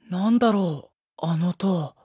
なんだろう、あの音。